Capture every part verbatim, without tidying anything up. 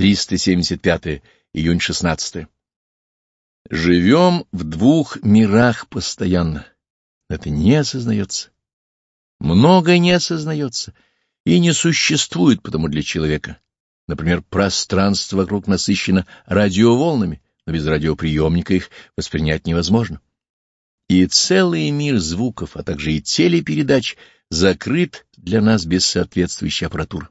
триста семьдесят пятое, июнь шестнадцатое. Живем в двух мирах постоянно. Это не осознается. Многое не осознается и не существует потому для человека. Например, пространство вокруг насыщено радиоволнами, но без радиоприемника их воспринять невозможно. И целый мир звуков, а также и телепередач закрыт для нас без соответствующей аппаратуры.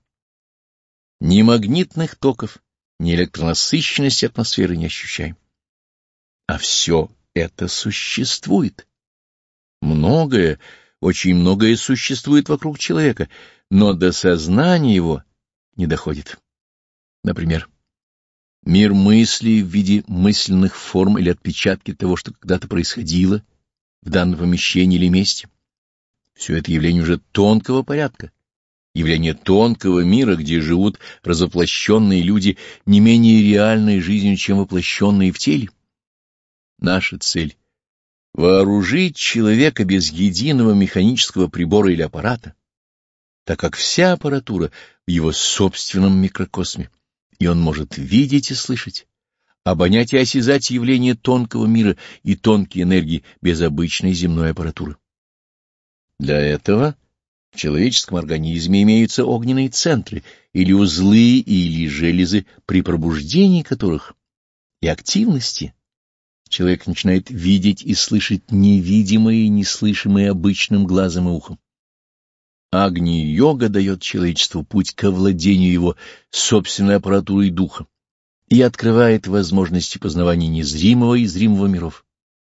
Ни магнитных токов, ни электронасыщенности атмосферы не ощущаем. А все это существует. Многое, очень многое существует вокруг человека, но до сознания его не доходит. Например, мир мыслей в виде мысленных форм или отпечатки того, что когда-то происходило в данном помещении или месте. Все это явление уже тонкого порядка, явление тонкого мира, где живут разоплощенные люди не менее реальной жизнью, чем воплощенные в теле. Наша цель — вооружить человека без единого механического прибора или аппарата, так как вся аппаратура в его собственном микрокосме, и он может видеть и слышать, обонять и осязать явления тонкого мира и тонкие энергии без обычной земной аппаратуры. Для этого в человеческом организме имеются огненные центры или узлы или железы, при пробуждении которых и активности человек начинает видеть и слышать невидимое и неслышимое обычным глазом и ухом. Агни-йога дает человечеству путь к овладению его собственной аппаратурой духа и открывает возможности познавания незримого и зримого миров.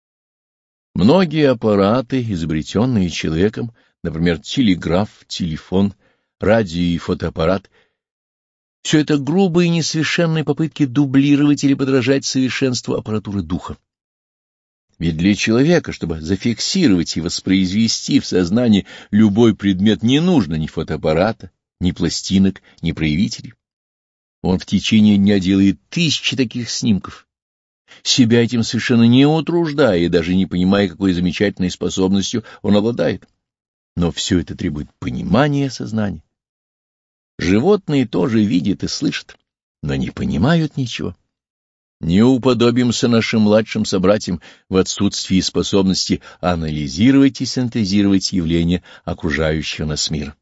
Многие аппараты, изобретенные человеком, например, телеграф, телефон, радио и фотоаппарат, все это грубые и несовершенные попытки дублировать или подражать совершенству аппаратуры духа. Ведь для человека, чтобы зафиксировать и воспроизвести в сознании любой предмет, не нужно ни фотоаппарата, ни пластинок, ни проявителей. Он в течение дня делает тысячи таких снимков, себя этим совершенно не утруждая и даже не понимая, какой замечательной способностью он обладает. Но все это требует понимания и осознания. Животные тоже видят и слышат, но не понимают ничего. Не уподобимся нашим младшим собратьям в отсутствии способности анализировать и синтезировать явления окружающего нас мира.